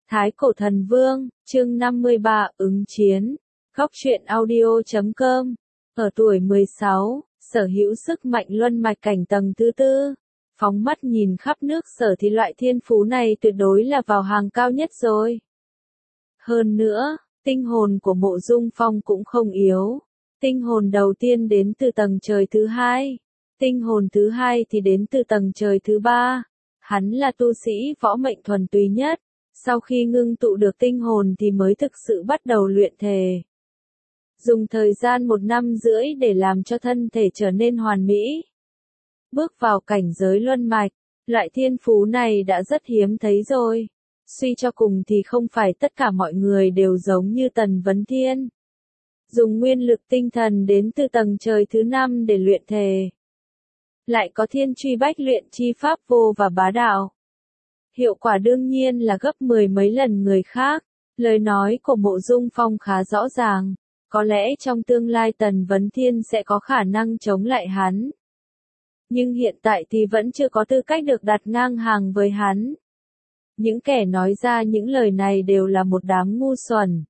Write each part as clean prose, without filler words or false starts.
Thái Cổ Thần Vương, chương 53, ứng chiến. Góc truyện audio.com. Ở tuổi 16, sở hữu sức mạnh luân mạch cảnh tầng thứ tư. Phóng mắt nhìn khắp nước Sở thì loại thiên phú này tuyệt đối là vào hàng cao nhất rồi. Hơn nữa, tinh hồn của Mộ Dung Phong cũng không yếu. Tinh hồn đầu tiên đến từ tầng trời thứ hai. Tinh hồn thứ hai thì đến từ tầng trời thứ ba. Hắn là tu sĩ võ mệnh thuần túy nhất. Sau khi ngưng tụ được tinh hồn thì mới thực sự bắt đầu luyện thể. Dùng thời gian 1 năm rưỡi để làm cho thân thể trở nên hoàn mỹ. Bước vào cảnh giới luân mạch, loại thiên phú này đã rất hiếm thấy rồi. Suy cho cùng thì không phải tất cả mọi người đều giống như Tần Vấn Thiên. Dùng nguyên lực tinh thần đến từ tầng trời thứ 5 để luyện thể. Lại có thiên truy bách luyện chi pháp vô và bá đạo. Hiệu quả đương nhiên là gấp 10 mấy lần người khác. Lời nói của Mộ Dung Phong khá rõ ràng. Có lẽ trong tương lai Tần Vấn Thiên sẽ có khả năng chống lại hắn. Nhưng hiện tại thì vẫn chưa có tư cách được đặt ngang hàng với hắn. Những kẻ nói ra những lời này đều là một đám ngu xuẩn.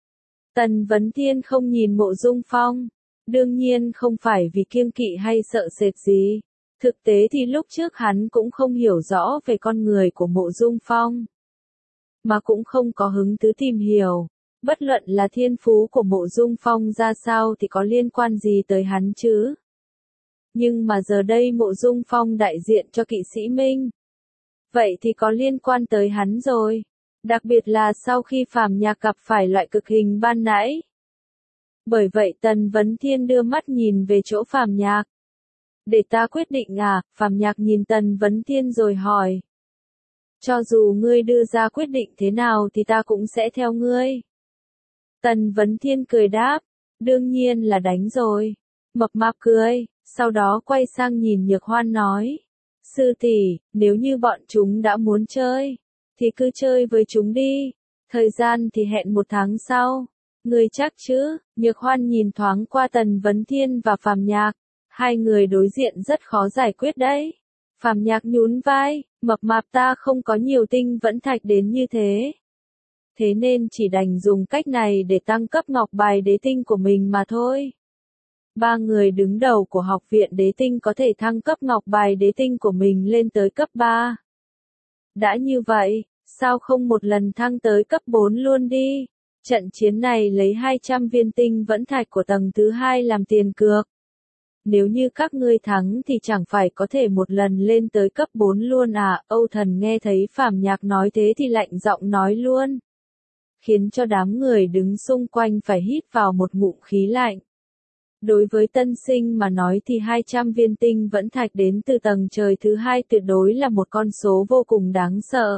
Tần Vấn Thiên không nhìn Mộ Dung Phong. Đương nhiên không phải vì kiêng kỵ hay sợ sệt gì. Thực tế thì lúc trước hắn cũng không hiểu rõ về con người của Mộ Dung Phong. Mà cũng không có hứng thú tìm hiểu. Bất luận là thiên phú của Mộ Dung Phong ra sao thì có liên quan gì tới hắn chứ. Nhưng mà giờ đây Mộ Dung Phong đại diện cho Kỵ Sĩ Minh. Vậy thì có liên quan tới hắn rồi. Đặc biệt là sau khi Phàm Nhạc gặp phải loại cực hình ban nãy. Bởi vậy Tần Vấn Thiên đưa mắt nhìn về chỗ Phàm Nhạc. Để ta quyết định à? Phàm Nhạc nhìn Tần Vấn Thiên rồi hỏi. Cho dù ngươi đưa ra quyết định thế nào thì ta cũng sẽ theo ngươi. Tần Vấn Thiên cười đáp. Đương nhiên là đánh rồi. Mập mạp cười, sau đó quay sang nhìn Nhược Hoan nói. Sư tỷ, nếu như bọn chúng đã muốn chơi, thì cứ chơi với chúng đi. Thời gian thì hẹn 1 tháng sau. Ngươi chắc chứ? Nhược Hoan nhìn thoáng qua Tần Vấn Thiên và Phàm Nhạc. Hai người đối diện rất khó giải quyết đấy. Phàm Nhạc nhún vai, mập mạp ta không có nhiều tinh vẫn thạch đến như thế. Thế nên chỉ đành dùng cách này để tăng cấp ngọc bài đế tinh của mình mà thôi. 3 người đứng đầu của học viện đế tinh có thể thăng cấp ngọc bài đế tinh của mình lên tới cấp 3. Đã như vậy, sao không một lần thăng tới cấp 4 luôn đi? Trận chiến này lấy 200 viên tinh vẫn thạch của tầng thứ 2 làm tiền cược. Nếu như các ngươi thắng thì chẳng phải có thể một lần lên tới cấp 4 luôn à? Âu Thần nghe thấy Phàm Nhạc nói thế thì lạnh giọng nói luôn. Khiến cho đám người đứng xung quanh phải hít vào một ngụm khí lạnh. Đối với tân sinh mà nói thì 200 viên tinh vẫn thạch đến từ tầng trời thứ 2 tuyệt đối là một con số vô cùng đáng sợ.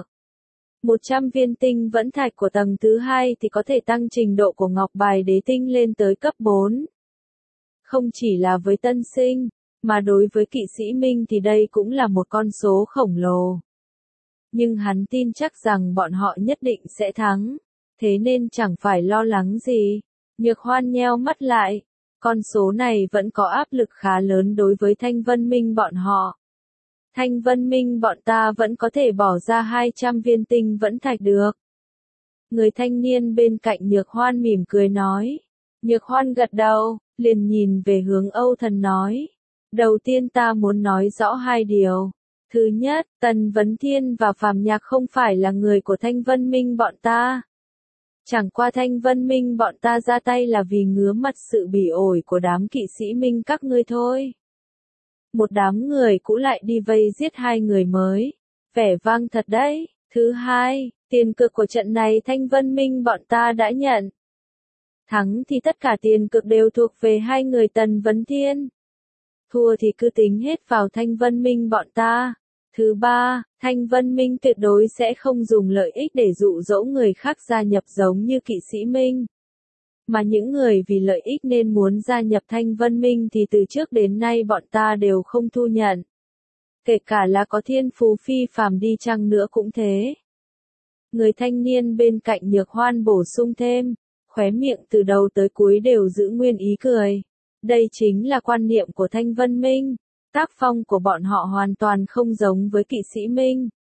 100 viên tinh vẫn thạch của tầng thứ 2 thì có thể tăng trình độ của ngọc bài đế tinh lên tới cấp 4. Không chỉ là với tân sinh, mà đối với Kỵ Sĩ Minh thì đây cũng là một con số khổng lồ. Nhưng hắn tin chắc rằng bọn họ nhất định sẽ thắng, thế nên chẳng phải lo lắng gì. Nhược Hoan nheo mắt lại, con số này vẫn có áp lực khá lớn đối với Thanh Vân Minh bọn họ. Thanh Vân Minh bọn ta vẫn có thể bỏ ra 200 viên tinh vẫn thạch được. Người thanh niên bên cạnh Nhược Hoan mỉm cười nói. Nhược Hoan gật đầu, liền nhìn về hướng Âu Thần nói. Đầu tiên ta muốn nói rõ 2 điều. Thứ nhất, Tần Vấn Thiên và Phàm Nhạc không phải là người của Thanh Vân Minh bọn ta. Chẳng qua Thanh Vân Minh bọn ta ra tay là vì ngứa mặt sự bỉ ổi của đám Kỵ Sĩ Minh các ngươi thôi. Một đám người cũ lại đi vây giết 2 người mới. Vẻ vang thật đấy. Thứ hai, tiền cược của trận này Thanh Vân Minh bọn ta đã nhận. Thắng thì tất cả tiền cược đều thuộc về 2 người Tần Vấn Thiên. Thua thì cứ tính hết vào Thanh Vân Minh bọn ta. Thứ ba, Thanh Vân Minh tuyệt đối sẽ không dùng lợi ích để dụ dỗ người khác gia nhập giống như Kỵ Sĩ Minh. Mà những người vì lợi ích nên muốn gia nhập Thanh Vân Minh thì từ trước đến nay bọn ta đều không thu nhận. Kể cả là có thiên phú phi phàm đi chăng nữa cũng thế. Người thanh niên bên cạnh Nhược Hoan bổ sung thêm, khóe miệng từ đầu tới cuối đều giữ nguyên ý cười. Đây chính là quan niệm của Thanh Vân Minh. Tác phong của bọn họ hoàn toàn không giống với Kỵ Sĩ Minh.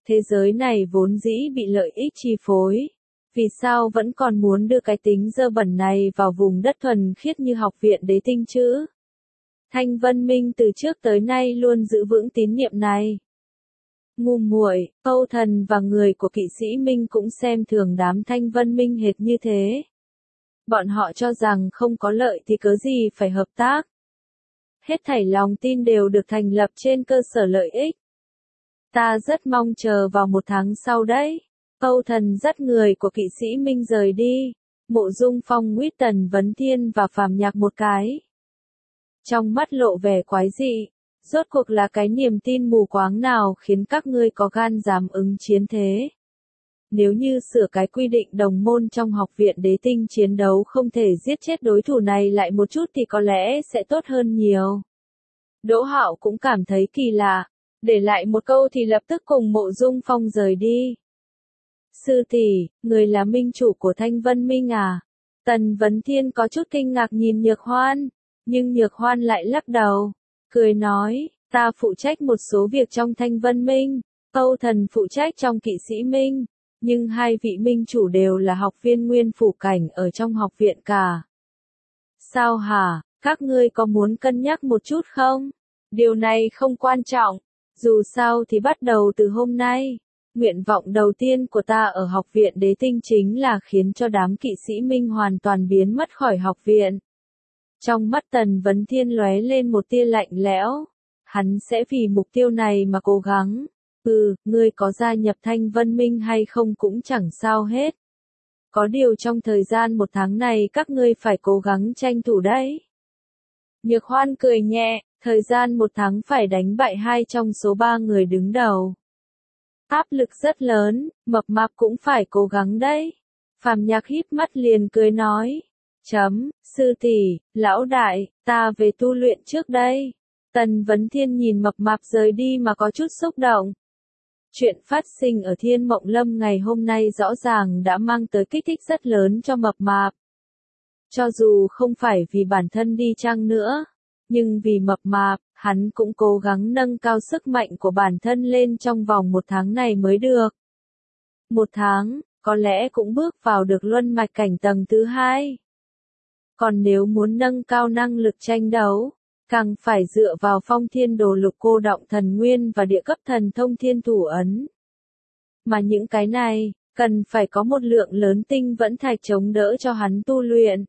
Thế giới này vốn dĩ bị lợi ích chi phối. Vì sao vẫn còn muốn đưa cái tính dơ bẩn này vào vùng đất thuần khiết như học viện đế tinh chứ? Thanh Vân Minh từ trước tới nay luôn giữ vững tín nhiệm này. Ngu muội, Âu Thần và người của kỵ sĩ Minh cũng xem thường đám Thanh Vân Minh hệt như thế. Bọn họ cho rằng không có lợi thì cớ gì phải hợp tác. Hết thảy lòng tin đều được thành lập trên cơ sở lợi ích. Ta rất mong chờ vào 1 tháng sau đấy. Âu Thần dắt người của kỵ sĩ Minh rời đi. Mộ Dung Phong nguyết Tần Vấn Thiên và Phàm Nhạc một cái. Trong mắt lộ vẻ quái dị. Rốt cuộc là cái niềm tin mù quáng nào khiến các ngươi có gan dám ứng chiến thế? Nếu như sửa cái quy định đồng môn trong học viện đế tinh chiến đấu không thể giết chết đối thủ này lại một chút thì có lẽ sẽ tốt hơn nhiều. Đỗ Hạo cũng cảm thấy kỳ lạ, để lại một câu thì lập tức cùng Mộ Dung Phong rời đi. Sư tỷ, người là minh chủ của Thanh Vân Minh à? Tần Vấn Thiên có chút kinh ngạc nhìn Nhược Hoan, nhưng Nhược Hoan lại lắc đầu, cười nói, ta phụ trách một số việc trong Thanh Vân Minh, Âu Thần phụ trách trong kỵ sĩ Minh. Nhưng hai vị minh chủ đều là học viên nguyên phủ cảnh ở trong học viện cả. Sao hả, các ngươi có muốn cân nhắc một chút không? Điều này không quan trọng, dù sao thì bắt đầu từ hôm nay. Nguyện vọng đầu tiên của ta ở học viện đế tinh chính là khiến cho đám kỵ sĩ Minh hoàn toàn biến mất khỏi học viện. Trong mắt Tần Vấn Thiên lóe lên một tia lạnh lẽo. Hắn sẽ vì mục tiêu này mà cố gắng. Ngươi có gia nhập Thanh Vân Minh hay không cũng chẳng sao hết. Có điều trong thời gian 1 tháng này các ngươi phải cố gắng tranh thủ đấy. Nhược Hoan cười nhẹ, thời gian 1 tháng phải đánh bại 2 trong số 3 người đứng đầu. Áp lực rất lớn, Mập Mạp cũng phải cố gắng đấy. Phàm Nhạc híp mắt liền cười nói. Sư tỷ, lão đại, ta về tu luyện trước đây. Tần Vấn Thiên nhìn Mập Mạp rời đi mà có chút xúc động. Chuyện phát sinh ở Thiên Mộng Lâm ngày hôm nay rõ ràng đã mang tới kích thích rất lớn cho Mập Mạp. Cho dù không phải vì bản thân đi chăng nữa, nhưng vì Mập Mạp, hắn cũng cố gắng nâng cao sức mạnh của bản thân lên trong vòng 1 tháng này mới được. 1 tháng, có lẽ cũng bước vào được luân mạch cảnh tầng thứ 2. Còn nếu muốn nâng cao năng lực tranh đấu, càng phải dựa vào Phong Thiên Đồ Lục Cô Động Thần Nguyên và địa cấp thần thông Thiên Thủ Ấn. Mà những cái này, cần phải có một lượng lớn tinh vẫn thạch chống đỡ cho hắn tu luyện.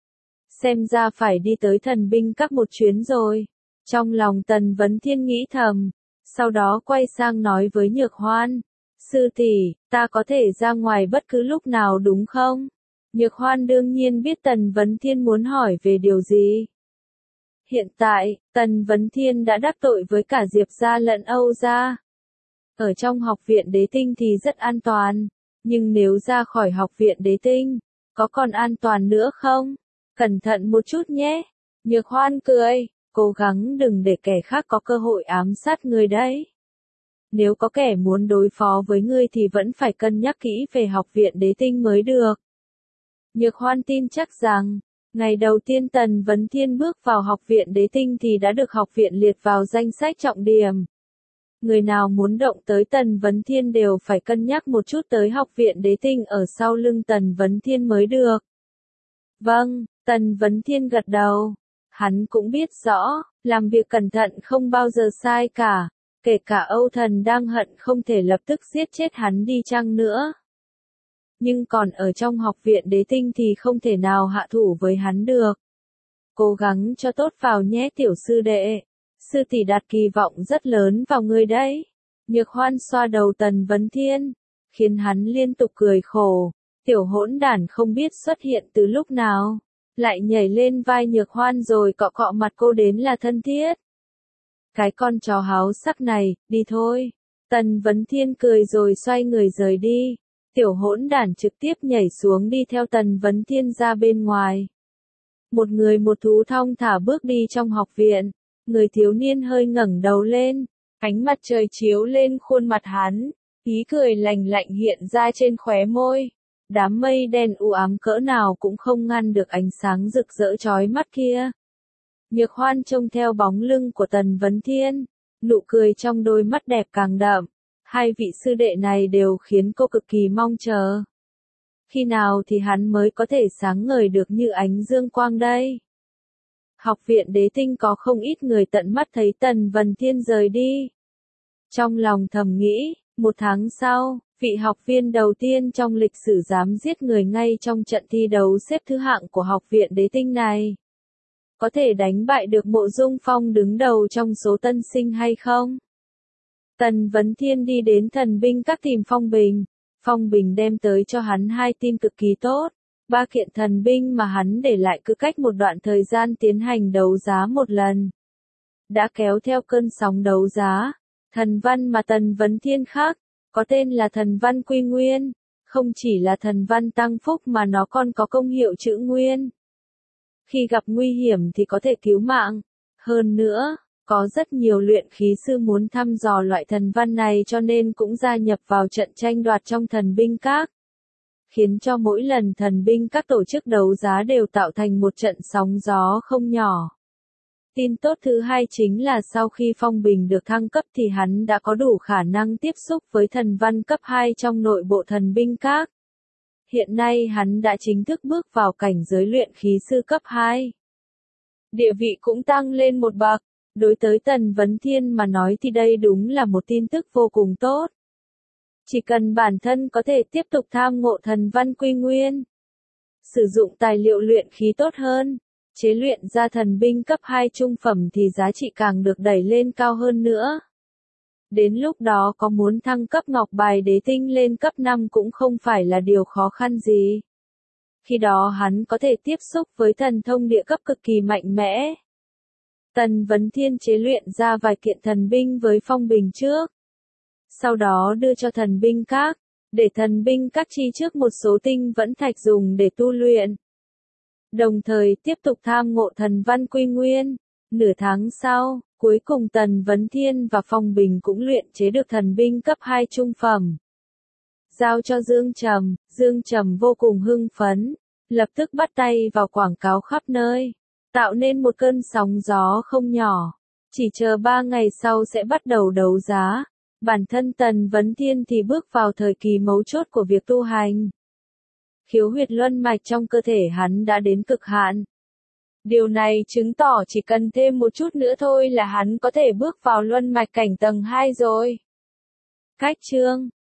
Xem ra phải đi tới thần binh các một chuyến rồi. Trong lòng Tần Vấn Thiên nghĩ thầm, sau đó quay sang nói với Nhược Hoan. Sư tỷ, ta có thể ra ngoài bất cứ lúc nào đúng không? Nhược Hoan đương nhiên biết Tần Vấn Thiên muốn hỏi về điều gì. Hiện tại, Tần Vấn Thiên đã đắc tội với cả Diệp gia lẫn Âu gia. Ở trong học viện đế tinh thì rất an toàn, nhưng nếu ra khỏi học viện đế tinh, có còn an toàn nữa không? Cẩn thận một chút nhé. Nhược Hoan cười, cố gắng đừng để kẻ khác có cơ hội ám sát ngươi đấy. Nếu có kẻ muốn đối phó với ngươi thì vẫn phải cân nhắc kỹ về học viện đế tinh mới được. Nhược Hoan tin chắc rằng, ngày đầu tiên Tần Vấn Thiên bước vào học viện đế tinh thì đã được học viện liệt vào danh sách trọng điểm. Người nào muốn động tới Tần Vấn Thiên đều phải cân nhắc một chút tới học viện đế tinh ở sau lưng Tần Vấn Thiên mới được. Vâng, Tần Vấn Thiên gật đầu. Hắn cũng biết rõ, làm việc cẩn thận không bao giờ sai cả, kể cả Âu Thần đang hận không thể lập tức giết chết hắn đi chăng nữa. Nhưng còn ở trong học viện đế tinh thì không thể nào hạ thủ với hắn được. Cố gắng cho tốt vào nhé tiểu sư đệ. Sư tỷ đặt kỳ vọng rất lớn vào ngươi đấy. Nhược Hoan xoa đầu Tần Vấn Thiên, khiến hắn liên tục cười khổ. Tiểu hỗn đản không biết xuất hiện từ lúc nào, lại nhảy lên vai Nhược Hoan rồi cọ cọ mặt cô đến là thân thiết. Cái con chó háo sắc này, đi thôi. Tần Vấn Thiên cười rồi xoay người rời đi. Tiểu hỗn đản trực tiếp nhảy xuống đi theo Tần Vấn Thiên ra bên ngoài. Một người một thú thong thả bước đi trong học viện. Người thiếu niên hơi ngẩng đầu lên, ánh mặt trời chiếu lên khuôn mặt hắn, ý cười lành lạnh hiện ra trên khóe môi. Đám mây đen u ám cỡ nào cũng không ngăn được ánh sáng rực rỡ chói mắt kia. Nhược Hoan trông theo bóng lưng của Tần Vấn Thiên, nụ cười trong đôi mắt đẹp càng đậm. Hai vị sư đệ này đều khiến cô cực kỳ mong chờ. Khi nào thì hắn mới có thể sáng ngời được như ánh dương quang đây? Học viện Đế Tinh có không ít người tận mắt thấy Tần Vân Thiên rời đi. Trong lòng thầm nghĩ, 1 tháng sau, vị học viên đầu tiên trong lịch sử dám giết người ngay trong trận thi đấu xếp thứ hạng của học viện Đế Tinh này. Có thể đánh bại được Mộ Dung Phong đứng đầu trong số tân sinh hay không? Tần Vấn Thiên đi đến thần binh các tìm Phong Bình. Phong Bình đem tới cho hắn 2 tin cực kỳ tốt. 3 kiện thần binh mà hắn để lại cứ cách một đoạn thời gian tiến hành đấu giá một lần. Đã kéo theo cơn sóng đấu giá. Thần văn mà Tần Vấn Thiên khác, có tên là thần văn quy nguyên. Không chỉ là thần văn tăng phúc mà nó còn có công hiệu chữ nguyên. Khi gặp nguy hiểm thì có thể cứu mạng. Hơn nữa, có rất nhiều luyện khí sư muốn thăm dò loại thần văn này cho nên cũng gia nhập vào trận tranh đoạt trong thần binh các. Khiến cho mỗi lần thần binh các tổ chức đấu giá đều tạo thành một trận sóng gió không nhỏ. Tin tốt thứ hai chính là sau khi Phong Bình được thăng cấp thì hắn đã có đủ khả năng tiếp xúc với thần văn cấp 2 trong nội bộ thần binh các. Hiện nay hắn đã chính thức bước vào cảnh giới luyện khí sư cấp 2. Địa vị cũng tăng lên một bậc. Đối tới Tần Vấn Thiên mà nói thì đây đúng là một tin tức vô cùng tốt. Chỉ cần bản thân có thể tiếp tục tham ngộ thần văn quy nguyên, sử dụng tài liệu luyện khí tốt hơn, chế luyện ra thần binh cấp 2 trung phẩm thì giá trị càng được đẩy lên cao hơn nữa. Đến lúc đó có muốn thăng cấp ngọc bài đế tinh lên cấp 5 cũng không phải là điều khó khăn gì. Khi đó hắn có thể tiếp xúc với thần thông địa cấp cực kỳ mạnh mẽ. Tần Vấn Thiên chế luyện ra vài kiện thần binh với Phong Bình trước. Sau đó đưa cho thần binh các, để thần binh các chi trước một số tinh vẫn thạch dùng để tu luyện. Đồng thời tiếp tục tham ngộ thần văn quy nguyên. Nửa tháng sau, cuối cùng Tần Vấn Thiên và Phong Bình cũng luyện chế được thần binh cấp 2 trung phẩm. Giao cho Dương Trầm vô cùng hưng phấn, lập tức bắt tay vào quảng cáo khắp nơi, tạo nên một cơn sóng gió không nhỏ. Chỉ chờ 3 ngày sau sẽ bắt đầu đấu giá. Bản thân Tần Vấn Thiên thì bước vào thời kỳ mấu chốt của việc tu hành. Khiếu huyệt luân mạch trong cơ thể hắn đã đến cực hạn. Điều này chứng tỏ chỉ cần thêm một chút nữa thôi là hắn có thể bước vào luân mạch cảnh tầng 2 rồi. Cách chương